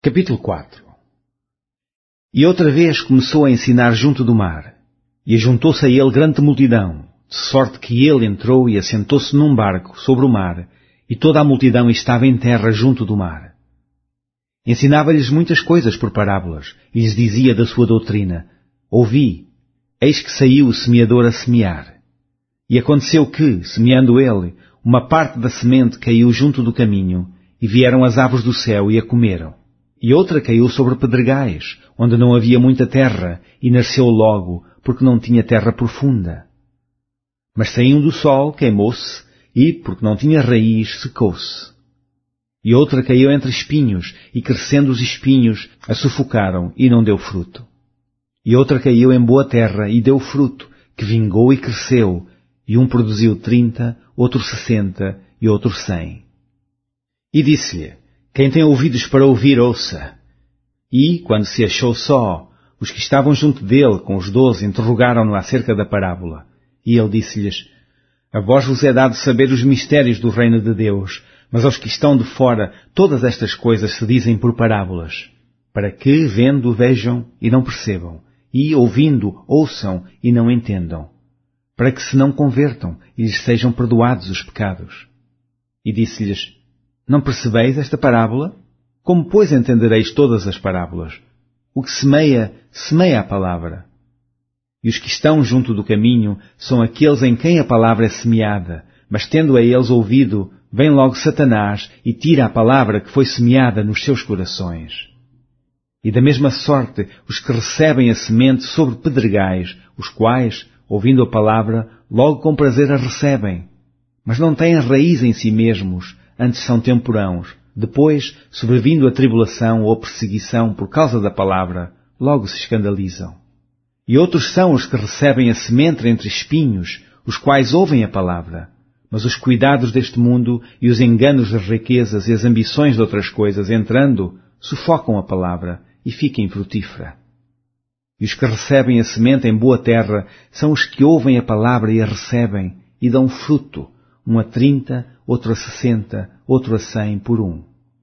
Capítulo 4. E outra vez começou a ensinar junto do mar, e ajuntou-se a ele grande multidão, de sorte que ele entrou e assentou-se num barco sobre o mar, e toda a multidão estava em terra junto do mar. Ensinava-lhes muitas coisas por parábolas, e lhes dizia da sua doutrina: Ouvi, eis que saiu o semeador a semear. E aconteceu que, semeando ele, uma parte da semente caiu junto do caminho, e vieram as aves do céu e a comeram. E outra caiu sobre pedregais, onde não havia muita terra, e nasceu logo, porque não tinha terra profunda. Mas saindo do sol, queimou-se, e, porque não tinha raiz, secou-se. E outra caiu entre espinhos, e crescendo os espinhos, a sufocaram, e não deu fruto. E outra caiu em boa terra, e deu fruto, que vingou e cresceu, e um produziu 30, outro 60, e outro 100. E disse-lhe: Quem tem ouvidos para ouvir, ouça. E, quando se achou só, os que estavam junto dele, com os 12, interrogaram-no acerca da parábola. E ele disse-lhes: A vós vos é dado saber os mistérios do reino de Deus, mas aos que estão de fora, todas estas coisas se dizem por parábolas, para que, vendo, vejam e não percebam, e, ouvindo, ouçam e não entendam, para que se não convertam e lhes sejam perdoados os pecados. E disse-lhes: Não percebeis esta parábola? Como, pois, entendereis todas as parábolas? O que semeia, semeia a palavra. E os que estão junto do caminho são aqueles em quem a palavra é semeada, mas tendo a eles ouvido, vem logo Satanás e tira a palavra que foi semeada nos seus corações. E da mesma sorte, os que recebem a semente sobre pedregais, os quais, ouvindo a palavra, logo com prazer a recebem, mas não têm raiz em si mesmos, antes são temporãos. Depois, sobrevindo a tribulação ou a perseguição por causa da palavra, logo se escandalizam. E outros são os que recebem a semente entre espinhos, os quais ouvem a palavra, mas os cuidados deste mundo e os enganos das riquezas e as ambições de outras coisas, entrando, sufocam a palavra e fica infrutífera. E os que recebem a semente em boa terra são os que ouvem a palavra e a recebem, e dão fruto, um a 30, outro a 60, outro a 100 por um.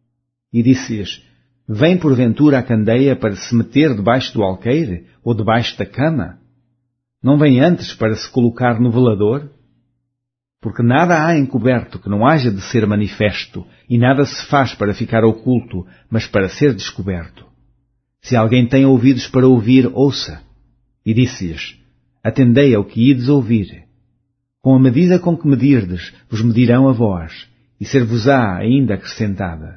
E disse-lhes: Vem porventura a candeia para se meter debaixo do alqueire, ou debaixo da cama? Não vem antes para se colocar no velador? Porque nada há encoberto que não haja de ser manifesto, e nada se faz para ficar oculto, mas para ser descoberto. Se alguém tem ouvidos para ouvir, ouça. E disse-lhes: Atendei ao que ides ouvir. Com a medida com que medirdes, vos medirão a vós, e ser-vos-á ainda acrescentada.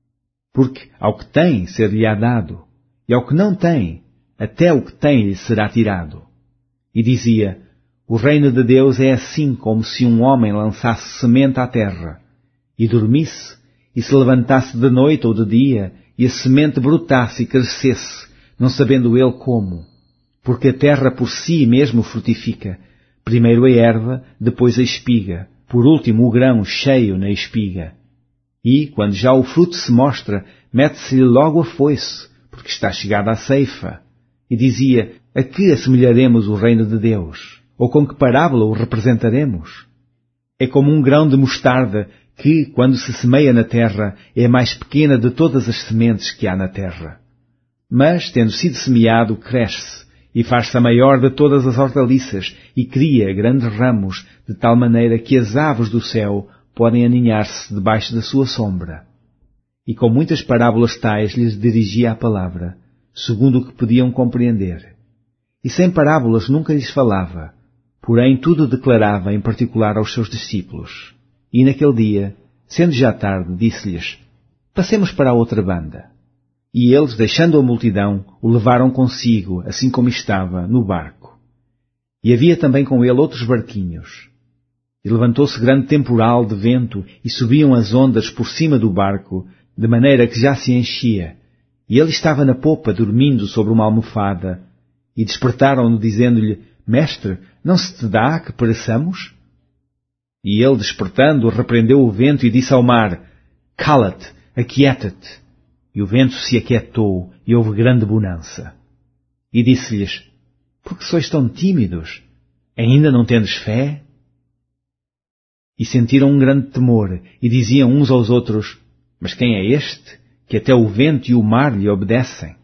Porque ao que tem, ser-lhe-á dado, e ao que não tem, até o que tem lhe será tirado. E dizia: O reino de Deus é assim como se um homem lançasse semente à terra, e dormisse, e se levantasse de noite ou de dia, e a semente brotasse e crescesse, não sabendo ele como. Porque a terra por si mesmo frutifica, primeiro a erva, depois a espiga, por último o grão cheio na espiga. E, quando já o fruto se mostra, mete-se-lhe logo a foice, porque está chegada a ceifa. E dizia: A que assemelharemos o reino de Deus? Ou com que parábola o representaremos? É como um grão de mostarda, que, quando se semeia na terra, é a mais pequena de todas as sementes que há na terra. Mas, tendo sido semeado, cresce, e faz-se a maior de todas as hortaliças, e cria grandes ramos, de tal maneira que as aves do céu podem aninhar-se debaixo da sua sombra. E com muitas parábolas tais lhes dirigia a palavra, segundo o que podiam compreender. E sem parábolas nunca lhes falava, porém tudo declarava em particular aos seus discípulos. E naquele dia, sendo já tarde, disse-lhes: Passemos para a outra banda. E eles, deixando a multidão, o levaram consigo, assim como estava, no barco. E havia também com ele outros barquinhos. E levantou-se grande temporal de vento, e subiam as ondas por cima do barco, de maneira que já se enchia. E ele estava na popa, dormindo sobre uma almofada. E despertaram-no, dizendo-lhe: Mestre, não se te dá que pereçamos? E ele, despertando, repreendeu o vento e disse ao mar: Cala-te, aquieta-te. E o vento se aquietou, e houve grande bonança. E disse-lhes: Por que sois tão tímidos? Ainda não tendes fé? E sentiram um grande temor, e diziam uns aos outros: Mas quem é este, que até o vento e o mar lhe obedecem.